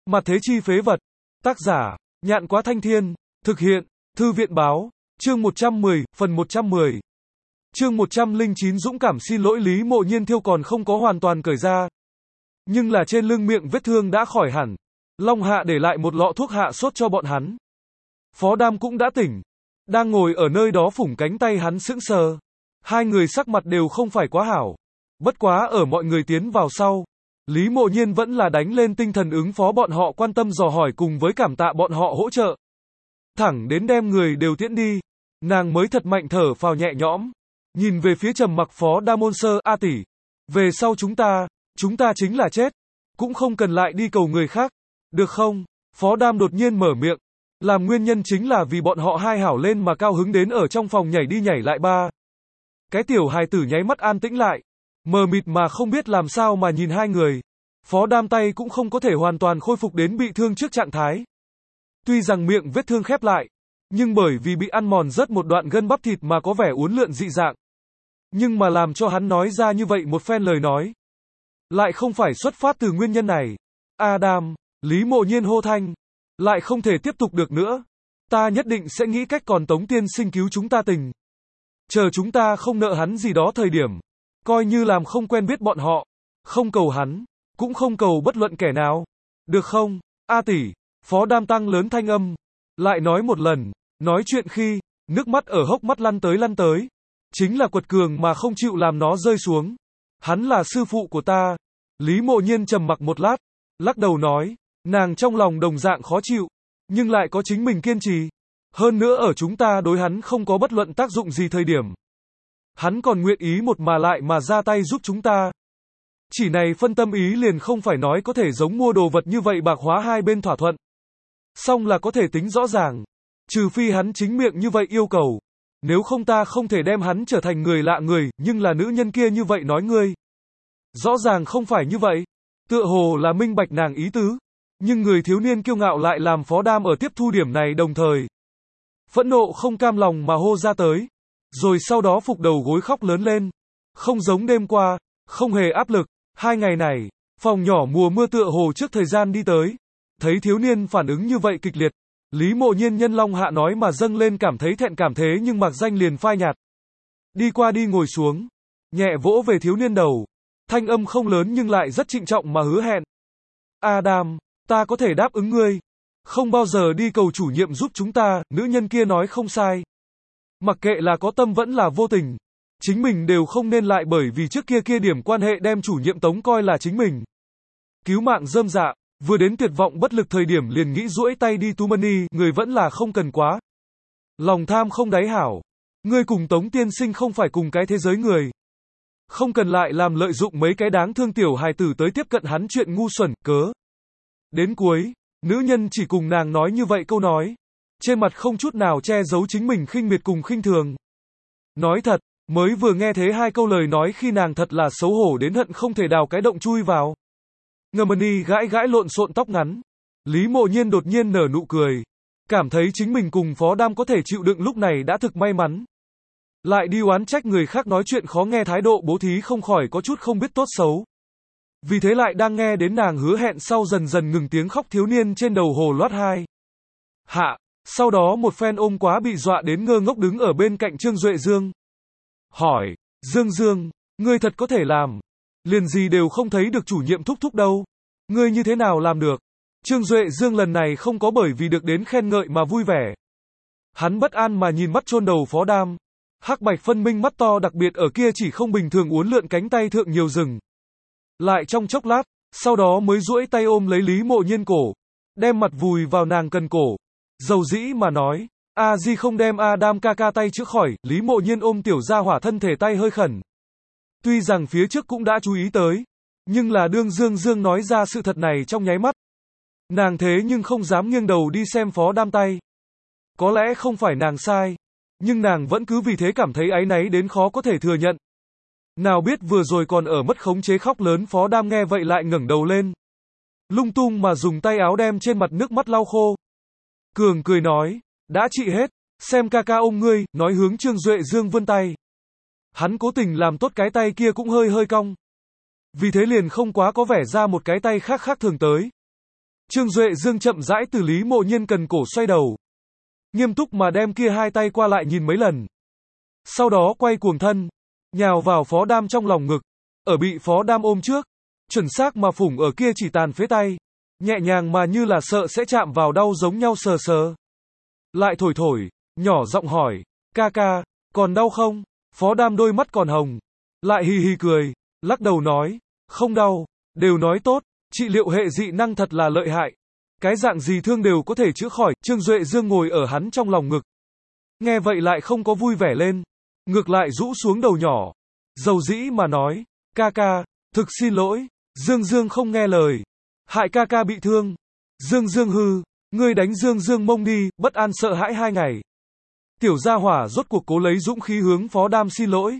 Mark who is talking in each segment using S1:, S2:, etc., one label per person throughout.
S1: Mặt thế chi phế vật. Tác giả, Nhạn Quá Thanh Thiên. Thực hiện, Thư viện Báo. Chương 110, phần 110. Chương 109 dũng cảm xin lỗi Lý Mộ Nhiên thiêu còn không có hoàn toàn cởi ra. Nhưng là trên lưng miệng vết thương đã khỏi hẳn. Long Hạ để lại một lọ thuốc hạ sốt cho bọn hắn. Phó Đam cũng đã tỉnh. Đang ngồi ở nơi đó phủng cánh tay hắn sững sờ. Hai người sắc mặt đều không phải quá hảo. Bất quá ở mọi người tiến vào sau, Lý Mộ Nhiên vẫn là đánh lên tinh thần ứng phó bọn họ quan tâm dò hỏi cùng với cảm tạ bọn họ hỗ trợ. Thẳng đến đem người đều tiễn đi, nàng mới thật mạnh thở phào nhẹ nhõm. Nhìn về phía trầm mặc Phó Đam môn sơ, A tỷ. Về sau chúng ta chính là chết. Cũng không cần lại đi cầu người khác. Được không? Phó Đam đột nhiên mở miệng. Làm nguyên nhân chính là vì bọn họ hai hảo lên mà cao hứng đến ở trong phòng nhảy đi nhảy lại ba. Cái tiểu hài tử nháy mắt an tĩnh lại. Mờ mịt mà không biết làm sao mà nhìn hai người. Phó Đam tay cũng không có thể hoàn toàn khôi phục đến bị thương trước trạng thái. Tuy rằng miệng vết thương khép lại, nhưng bởi vì bị ăn mòn rất một đoạn gân bắp thịt mà có vẻ uốn lượn dị dạng. Nhưng mà làm cho hắn nói ra như vậy một phen lời nói, lại không phải xuất phát từ nguyên nhân này. Adam, Lý Mộ Nhiên hô thanh, lại không thể tiếp tục được nữa. Ta nhất định sẽ nghĩ cách còn Tống tiên sinh cứu chúng ta tình. Chờ chúng ta không nợ hắn gì đó thời điểm, coi như làm không quen biết bọn họ. Không cầu hắn, cũng không cầu bất luận kẻ nào. Được không, A tỷ? Phó Đam tăng lớn thanh âm, lại nói một lần. Nói chuyện khi, nước mắt ở hốc mắt lăn tới. Chính là quật cường mà không chịu làm nó rơi xuống. Hắn là sư phụ của ta. Lý Mộ Nhiên trầm mặc một lát, lắc đầu nói, nàng trong lòng đồng dạng khó chịu, nhưng lại có chính mình kiên trì. Hơn nữa ở chúng ta đối hắn không có bất luận tác dụng gì thời điểm, hắn còn nguyện ý một mà lại mà ra tay giúp chúng ta. Chỉ này phân tâm ý liền không phải nói có thể giống mua đồ vật như vậy bạc hóa hai bên thỏa thuận. Xong là có thể tính rõ ràng. Trừ phi hắn chính miệng như vậy yêu cầu. Nếu không ta không thể đem hắn trở thành người lạ người, nhưng là nữ nhân kia như vậy nói ngươi. Rõ ràng không phải như vậy. Tựa hồ là minh bạch nàng ý tứ. Nhưng người thiếu niên kiêu ngạo lại làm Phó Đam ở tiếp thu điểm này đồng thời. Phẫn nộ không cam lòng mà hô ra tới. Rồi sau đó phục đầu gối khóc lớn lên. Không giống đêm qua, không hề áp lực. 2 ngày này, phòng nhỏ mùa mưa tựa hồ trước thời gian đi tới. Thấy thiếu niên phản ứng như vậy kịch liệt. Lý Mộ Nhiên nhân Long Hạ nói mà dâng lên cảm thấy thẹn cảm thế nhưng mặc danh liền phai nhạt. Đi qua đi ngồi xuống. Nhẹ vỗ về thiếu niên đầu. Thanh âm không lớn nhưng lại rất trịnh trọng mà hứa hẹn. Adam, ta có thể đáp ứng ngươi. Không bao giờ đi cầu chủ nhiệm giúp chúng ta, nữ nhân kia nói không sai. Mặc kệ là có tâm vẫn là vô tình. Chính mình đều không nên lại bởi vì trước kia điểm quan hệ đem chủ nhiệm Tống coi là chính mình. Cứu mạng rơm dạ, vừa đến tuyệt vọng bất lực thời điểm liền nghĩ duỗi tay đi tu money, người vẫn là không cần quá. Lòng tham không đáy hảo. Ngươi cùng Tống tiên sinh không phải cùng cái thế giới người. Không cần lại làm lợi dụng mấy cái đáng thương tiểu hài tử tới tiếp cận hắn chuyện ngu xuẩn, cớ. Đến cuối, nữ nhân chỉ cùng nàng nói như vậy câu nói. Trên mặt không chút nào che giấu chính mình khinh miệt cùng khinh thường. Nói thật, mới vừa nghe thế hai câu lời nói khi nàng thật là xấu hổ đến hận không thể đào cái động chui vào. Ngâm gãi lộn xộn tóc ngắn. Lý Mộ Nhiên đột nhiên nở nụ cười. Cảm thấy chính mình cùng Phó Đam có thể chịu đựng lúc này đã thực may mắn. Lại đi oán trách người khác nói chuyện khó nghe thái độ bố thí không khỏi có chút không biết tốt xấu. Vì thế lại đang nghe đến nàng hứa hẹn sau dần dần ngừng tiếng khóc thiếu niên trên đầu hồ loát hai. Hạ, sau đó một phen ôm quá bị dọa đến ngơ ngốc đứng ở bên cạnh Trương Duệ Dương. Hỏi, Dương, ngươi thật có thể làm. Liền gì đều không thấy được chủ nhiệm thúc đâu. Ngươi như thế nào làm được? Trương Duệ Dương lần này không có bởi vì được đến khen ngợi mà vui vẻ. Hắn bất an mà nhìn mắt chôn đầu Phó Đam. Hắc bạch phân minh mắt to đặc biệt ở kia chỉ không bình thường uốn lượn cánh tay thượng nhiều rừng. Lại trong chốc lát, sau đó mới duỗi tay ôm lấy Lý Mộ Nhiên cổ. Đem mặt vùi vào nàng cần cổ. Dầu dĩ mà nói. A Di không đem Adam ca tay chữa khỏi, Lý Mộ Nhiên ôm tiểu gia hỏa thân thể tay hơi khẩn. Tuy rằng phía trước cũng đã chú ý tới, nhưng là đương Dương nói ra sự thật này trong nháy mắt. Nàng thế nhưng không dám nghiêng đầu đi xem Phó Đam tay. Có lẽ không phải nàng sai, nhưng nàng vẫn cứ vì thế cảm thấy áy náy đến khó có thể thừa nhận. Nào biết vừa rồi còn ở mất khống chế khóc lớn Phó Đam nghe vậy lại ngẩng đầu lên. Lung tung mà dùng tay áo đem trên mặt nước mắt lau khô. Cường cười nói, đã trị hết, xem ca ôm ngươi, nói hướng Trương Duệ Dương vươn tay. Hắn cố tình làm tốt cái tay kia cũng hơi cong. Vì thế liền không quá có vẻ ra một cái tay khác thường tới. Trương Duệ Dương chậm rãi từ Lý Mộ Nhiên cần cổ xoay đầu. Nghiêm túc mà đem kia hai tay qua lại nhìn mấy lần. Sau đó quay cuồng thân, nhào vào Phó Đam trong lòng ngực, ở bị Phó Đam ôm trước, chuẩn xác mà phủng ở kia chỉ tàn phế tay, nhẹ nhàng mà như là sợ sẽ chạm vào đau giống nhau sờ sờ. Lại thổi thổi, nhỏ giọng hỏi, ca ca, còn đau không? Phó Đam đôi mắt còn hồng, lại hì hì cười, lắc đầu nói, không đau, đều nói tốt, trị liệu hệ dị năng thật là lợi hại. Cái dạng gì thương đều có thể chữa khỏi. Trương Duệ Dương ngồi ở hắn trong lòng ngực. Nghe vậy lại không có vui vẻ lên, ngược lại rũ xuống đầu nhỏ, dầu dĩ mà nói, ca ca, thực xin lỗi, Dương Dương không nghe lời, hại ca ca bị thương. Dương Dương hư, ngươi đánh Dương Dương mông đi, bất an sợ hãi 2 ngày. Tiểu gia hỏa rốt cuộc cố lấy dũng khí hướng Phó Đam xin lỗi.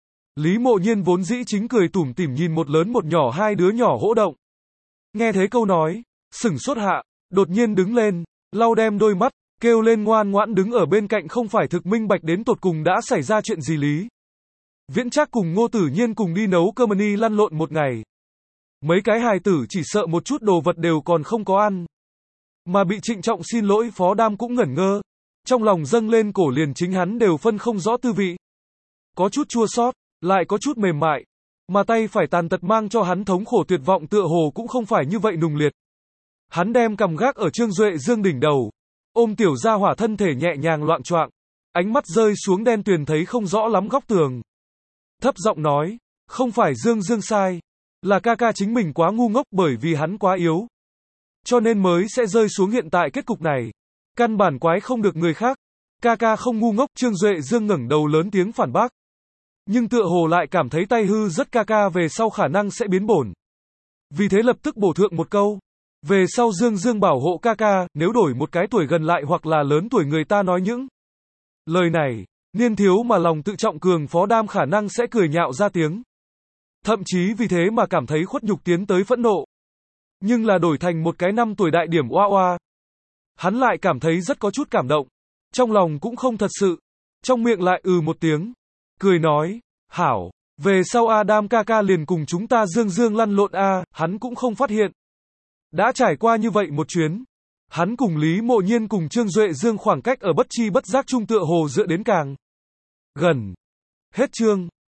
S1: Lý Mộ Nhiên vốn dĩ chính cười tủm tỉm nhìn một lớn một nhỏ hai đứa nhỏ hỗ động. Nghe thấy câu nói, sửng sốt hạ, đột nhiên đứng lên, lau đem đôi mắt, kêu lên ngoan ngoãn đứng ở bên cạnh không phải thực minh bạch đến tột cùng đã xảy ra chuyện gì. Lý Viễn Trác cùng Ngô Tử Nhiên cùng đi nấu cơm ni lăn lộn một ngày. Mấy cái hài tử chỉ sợ một chút đồ vật đều còn không có ăn. Mà bị trịnh trọng xin lỗi Phó Đam cũng ngẩn ngơ. Trong lòng dâng lên cổ liền chính hắn đều phân không rõ tư vị. Có chút chua xót, lại có chút mềm mại. Mà tay phải tàn tật mang cho hắn thống khổ tuyệt vọng tựa hồ cũng không phải như vậy nùng liệt. Hắn đem cầm gác ở Trương Duệ Dương đỉnh đầu, ôm tiểu gia hỏa thân thể nhẹ nhàng loạng choạng, ánh mắt rơi xuống đen tuyền thấy không rõ lắm góc tường. Thấp giọng nói, không phải Dương Dương sai, là ca ca chính mình quá ngu ngốc bởi vì hắn quá yếu. Cho nên mới sẽ rơi xuống hiện tại kết cục này. Căn bản quái không được người khác. Ca ca không ngu ngốc. Trương Duệ Dương ngẩng đầu lớn tiếng phản bác. Nhưng tựa hồ lại cảm thấy tay hư rất ca ca về sau khả năng sẽ biến bổn. Vì thế lập tức bổ thượng một câu. Về sau Dương Dương bảo hộ ca ca, nếu đổi một cái tuổi gần lại hoặc là lớn tuổi người ta nói những lời này, niên thiếu mà lòng tự trọng cường Phó Đam khả năng sẽ cười nhạo ra tiếng. Thậm chí vì thế mà cảm thấy khuất nhục tiến tới phẫn nộ. Nhưng là đổi thành một cái 5 tuổi đại điểm oa oa. Hắn lại cảm thấy rất có chút cảm động. Trong lòng cũng không thật sự. Trong miệng lại một tiếng. Cười nói, hảo, về sau Adam ca ca liền cùng chúng ta Dương Dương lăn lộn hắn cũng không phát hiện. Đã trải qua như vậy một chuyến. Hắn cùng Lý Mộ Nhiên cùng Trương Duệ Dương khoảng cách ở bất chi bất giác trung tựa hồ dựa đến càng gần. Hết chương.